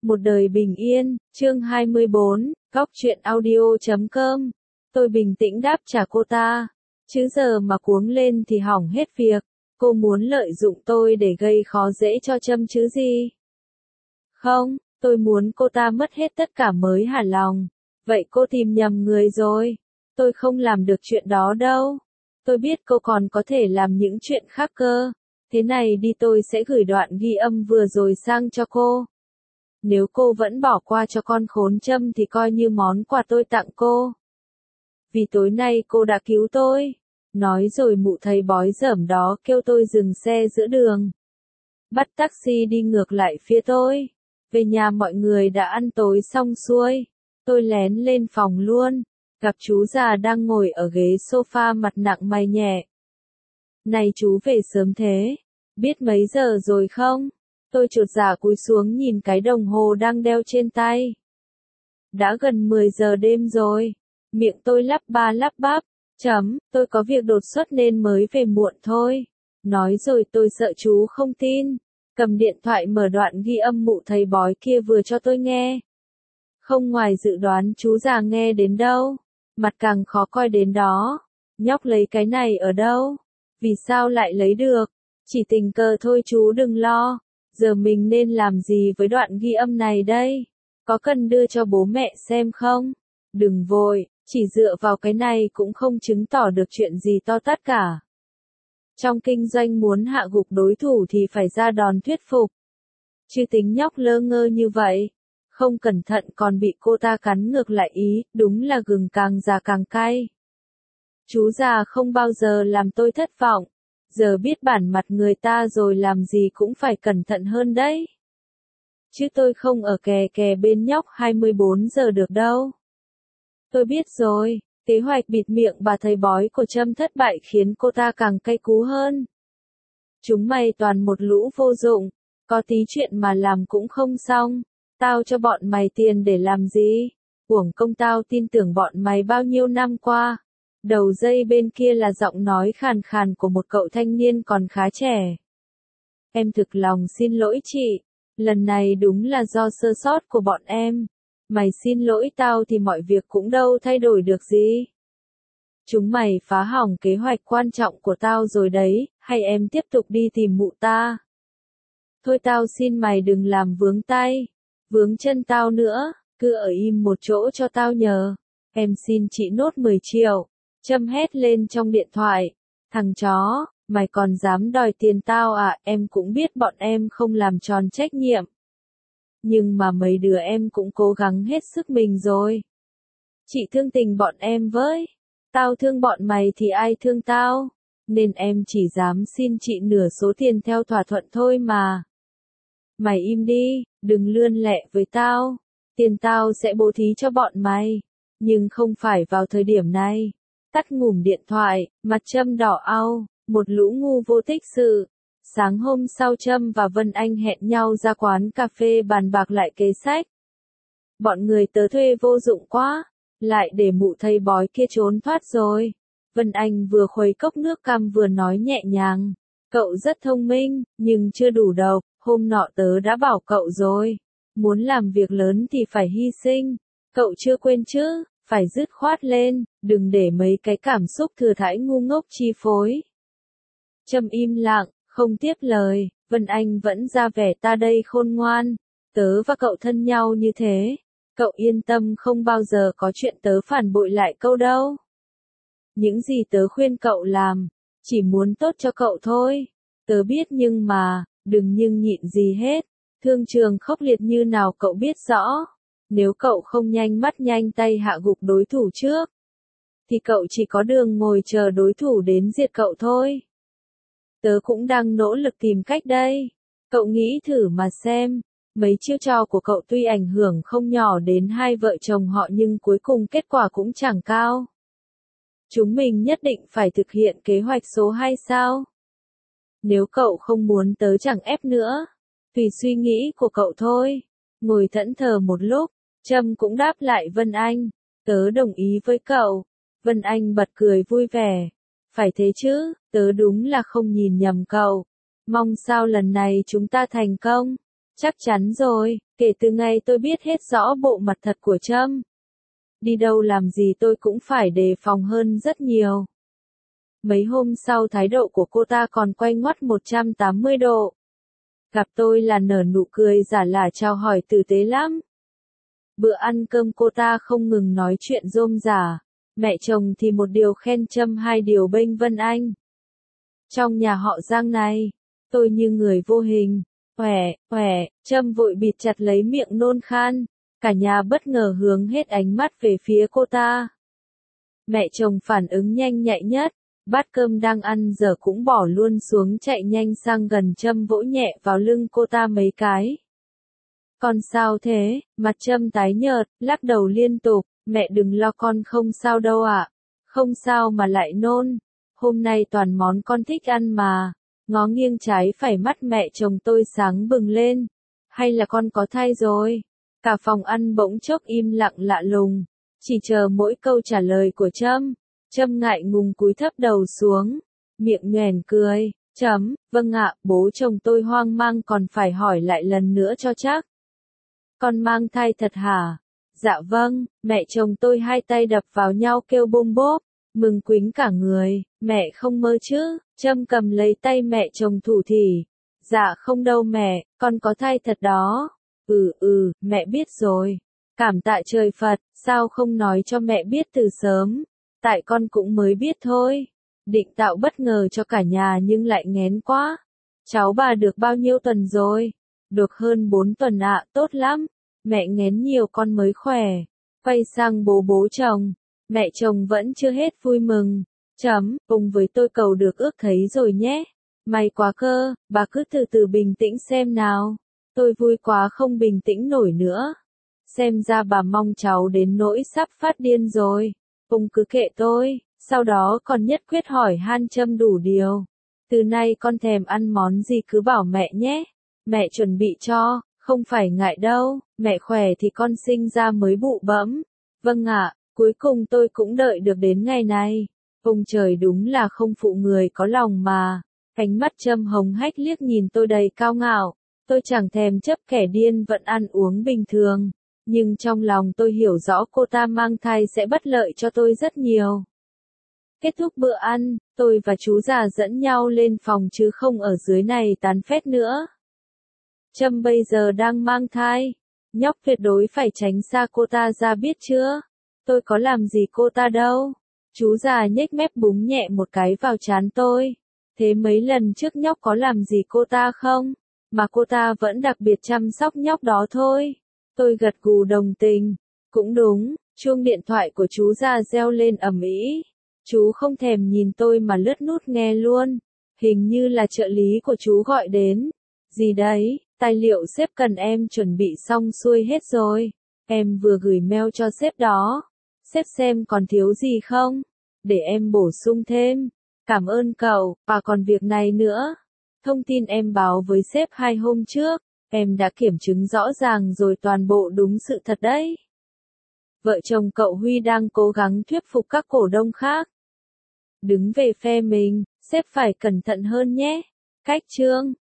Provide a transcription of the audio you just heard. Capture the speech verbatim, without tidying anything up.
Một đời bình yên, chương hai mươi bốn, góc truyện audio chấm com. Tôi bình tĩnh đáp trả cô ta. Chứ giờ mà cuống lên thì hỏng hết việc. Cô muốn lợi dụng tôi để gây khó dễ cho Trâm chứ gì? Không, tôi muốn cô ta mất hết tất cả mới hả lòng. Vậy cô tìm nhầm người rồi. Tôi không làm được chuyện đó đâu. Tôi biết cô còn có thể làm những chuyện khác cơ. Thế này đi, tôi sẽ gửi đoạn ghi âm vừa rồi sang cho cô. Nếu cô vẫn bỏ qua cho con khốn Trâm thì coi như món quà tôi tặng cô. Vì tối nay cô đã cứu tôi. Nói rồi mụ thầy bói dởm đó kêu tôi dừng xe giữa đường. Bắt taxi đi ngược lại phía tôi. Về nhà mọi người đã ăn tối xong xuôi. Tôi lén lên phòng luôn. Gặp chú già đang ngồi ở ghế sofa mặt nặng mày nhẹ. Này chú về sớm thế. Biết mấy giờ rồi không? Tôi chột dạ cúi xuống nhìn cái đồng hồ đang đeo trên tay. Đã gần mười giờ đêm rồi. Miệng tôi lắp ba lắp bắp. Chấm, tôi có việc đột xuất nên mới về muộn thôi. Nói rồi tôi sợ chú không tin. Cầm điện thoại mở đoạn ghi âm mụ thầy bói kia vừa cho tôi nghe. Không ngoài dự đoán chú già nghe đến đâu. Mặt càng khó coi đến đó. Nhóc lấy cái này ở đâu? Vì sao lại lấy được? Chỉ tình cờ thôi chú đừng lo. Giờ mình nên làm gì với đoạn ghi âm này đây? Có cần đưa cho bố mẹ xem không? Đừng vội, chỉ dựa vào cái này cũng không chứng tỏ được chuyện gì to tát cả. Trong kinh doanh muốn hạ gục đối thủ thì phải ra đòn thuyết phục. Chứ tính nhóc lơ ngơ như vậy. Không cẩn thận còn bị cô ta cắn ngược lại ý, đúng là gừng càng già càng cay. Chú già không bao giờ làm tôi thất vọng. Giờ biết bản mặt người ta rồi làm gì cũng phải cẩn thận hơn đấy. Chứ tôi không ở kè kè bên nhóc hai mươi bốn giờ được đâu. Tôi biết rồi, kế hoạch bịt miệng bà thầy bói của Trâm thất bại khiến cô ta càng cay cú hơn. Chúng mày toàn một lũ vô dụng, có tí chuyện mà làm cũng không xong. Tao cho bọn mày tiền để làm gì? Uổng công tao tin tưởng bọn mày bao nhiêu năm qua. Đầu dây bên kia là giọng nói khàn khàn của một cậu thanh niên còn khá trẻ. Em thực lòng xin lỗi chị. Lần này đúng là do sơ sót của bọn em. Mày xin lỗi tao thì mọi việc cũng đâu thay đổi được gì. Chúng mày phá hỏng kế hoạch quan trọng của tao rồi đấy, hay em tiếp tục đi tìm mụ ta? Thôi tao xin mày đừng làm vướng tay, vướng chân tao nữa, cứ ở im một chỗ cho tao nhờ. Em xin chị nốt mười triệu. Trâm hét lên trong điện thoại. Thằng chó, mày còn dám đòi tiền tao à? Em cũng biết bọn em không làm tròn trách nhiệm. Nhưng mà mấy đứa em cũng cố gắng hết sức mình rồi. Chị thương tình bọn em với. Tao thương bọn mày thì ai thương tao. Nên em chỉ dám xin chị nửa số tiền theo thỏa thuận thôi mà. Mày im đi, đừng lươn lẹ với tao. Tiền tao sẽ bố thí cho bọn mày. Nhưng không phải vào thời điểm này. Tắt ngủm điện thoại, mặt Trâm đỏ au, một lũ ngu vô tích sự. Sáng hôm sau Trâm và Vân Anh hẹn nhau ra quán cà phê bàn bạc lại kế sách. Bọn người tớ thuê vô dụng quá, lại để mụ thầy bói kia trốn thoát rồi. Vân Anh vừa khuấy cốc nước cam vừa nói nhẹ nhàng. Cậu rất thông minh, nhưng chưa đủ độc, hôm nọ tớ đã bảo cậu rồi. Muốn làm việc lớn thì phải hy sinh, cậu chưa quên chứ? Phải dứt khoát lên, đừng để mấy cái cảm xúc thừa thãi ngu ngốc chi phối. Trâm im lặng, không tiếp lời. Vân Anh vẫn ra vẻ ta đây khôn ngoan. Tớ và cậu thân nhau như thế. Cậu yên tâm, không bao giờ có chuyện tớ phản bội lại câu đâu. Những gì tớ khuyên cậu làm, chỉ muốn tốt cho cậu thôi. Tớ biết nhưng mà, đừng nhưng nhịn gì hết. Thương trường khốc liệt như nào cậu biết rõ. Nếu cậu không nhanh mắt nhanh tay hạ gục đối thủ trước, thì cậu chỉ có đường ngồi chờ đối thủ đến diệt cậu thôi. Tớ cũng đang nỗ lực tìm cách đây. Cậu nghĩ thử mà xem, mấy chiêu trò của cậu tuy ảnh hưởng không nhỏ đến hai vợ chồng họ nhưng cuối cùng kết quả cũng chẳng cao. Chúng mình nhất định phải thực hiện kế hoạch số hai sao? Nếu cậu không muốn tớ chẳng ép nữa. Tùy suy nghĩ của cậu thôi. Ngồi thẫn thờ một lúc, Trâm cũng đáp lại Vân Anh. Tớ đồng ý với cậu. Vân Anh bật cười vui vẻ. Phải thế chứ, tớ đúng là không nhìn nhầm cậu. Mong sao lần này chúng ta thành công. Chắc chắn rồi, kể từ ngày tôi biết hết rõ bộ mặt thật của Trâm. Đi đâu làm gì tôi cũng phải đề phòng hơn rất nhiều. Mấy hôm sau thái độ của cô ta còn quay ngoắt một trăm tám mươi độ. Gặp tôi là nở nụ cười giả lả chào hỏi tử tế lắm. Bữa ăn cơm cô ta không ngừng nói chuyện rôm rả. Mẹ chồng thì một điều khen Trâm, hai điều bênh Vân Anh. Trong nhà họ Giang này, tôi như người vô hình. Khỏe, khỏe, Trâm vội bịt chặt lấy miệng nôn khan. Cả nhà bất ngờ hướng hết ánh mắt về phía cô ta. Mẹ chồng phản ứng nhanh nhạy nhất. Bát cơm đang ăn giờ cũng bỏ luôn xuống, chạy nhanh sang gần Trâm vỗ nhẹ vào lưng cô ta mấy cái. Con sao thế? Mặt Trâm tái nhợt, lắc đầu liên tục. Mẹ đừng lo, con không sao đâu ạ. Không sao mà lại nôn. Hôm nay toàn món con thích ăn mà. Ngó nghiêng trái phải, mắt mẹ chồng tôi sáng bừng lên. Hay là con có thai rồi? Cả phòng ăn bỗng chốc im lặng lạ lùng. Chỉ chờ mỗi câu trả lời của Trâm. Trâm ngại ngùng cúi thấp đầu xuống. Miệng nhoẻn cười. Chấm, vâng ạ, bố chồng tôi hoang mang còn phải hỏi lại lần nữa cho chắc. Con mang thai thật hả? Dạ vâng, mẹ chồng tôi hai tay đập vào nhau kêu bôm bốp, mừng quính cả người. Mẹ không mơ chứ? Trâm cầm lấy tay mẹ chồng thủ thỉ. Dạ không đâu mẹ, con có thai thật đó. Ừ ừ, mẹ biết rồi. Cảm tạ trời Phật, sao không nói cho mẹ biết từ sớm? Tại con cũng mới biết thôi. Định tạo bất ngờ cho cả nhà nhưng lại nghén quá. Cháu bà được bao nhiêu tuần rồi? Được hơn bốn tuần ạ, tốt lắm. Mẹ nghén nhiều con mới khỏe. Quay sang bố bố chồng. Mẹ chồng vẫn chưa hết vui mừng. Chấm, cùng với tôi cầu được ước thấy rồi nhé. May quá cơ, bà cứ từ từ bình tĩnh xem nào. Tôi vui quá không bình tĩnh nổi nữa. Xem ra bà mong cháu đến nỗi sắp phát điên rồi. Ông cứ kệ tôi, sau đó còn nhất quyết hỏi han Trâm đủ điều. Từ nay con thèm ăn món gì cứ bảo mẹ nhé. Mẹ chuẩn bị cho, không phải ngại đâu, mẹ khỏe thì con sinh ra mới bụ bẫm. Vâng ạ, cuối cùng tôi cũng đợi được đến ngày này. Ông trời đúng là không phụ người có lòng mà. Cánh mắt Trâm hồng hách liếc nhìn tôi đầy cao ngạo. Tôi chẳng thèm chấp kẻ điên vẫn ăn uống bình thường. Nhưng trong lòng tôi hiểu rõ cô ta mang thai sẽ bất lợi cho tôi rất nhiều. Kết thúc bữa ăn, tôi và chú già dẫn nhau lên phòng chứ không ở dưới này tán phét nữa. Trâm bây giờ đang mang thai. Nhóc tuyệt đối phải tránh xa cô ta ra biết chưa? Tôi có làm gì cô ta đâu. Chú già nhếch mép búng nhẹ một cái vào trán tôi. Thế mấy lần trước nhóc có làm gì cô ta không? Mà cô ta vẫn đặc biệt chăm sóc nhóc đó thôi. Tôi gật gù đồng tình. Cũng đúng, chuông điện thoại của chú già reo lên ầm ĩ. Chú không thèm nhìn tôi mà lướt nút nghe luôn. Hình như là trợ lý của chú gọi đến. Gì đấy, tài liệu sếp cần em chuẩn bị xong xuôi hết rồi. Em vừa gửi mail cho sếp đó. Sếp xem còn thiếu gì không? Để em bổ sung thêm. Cảm ơn cậu, và còn việc này nữa. Thông tin em báo với sếp hai hôm trước. Em đã kiểm chứng rõ ràng rồi, toàn bộ đúng sự thật đấy. Vợ chồng cậu Huy đang cố gắng thuyết phục các cổ đông khác. Đứng về phe mình, sếp phải cẩn thận hơn nhé. Cách chương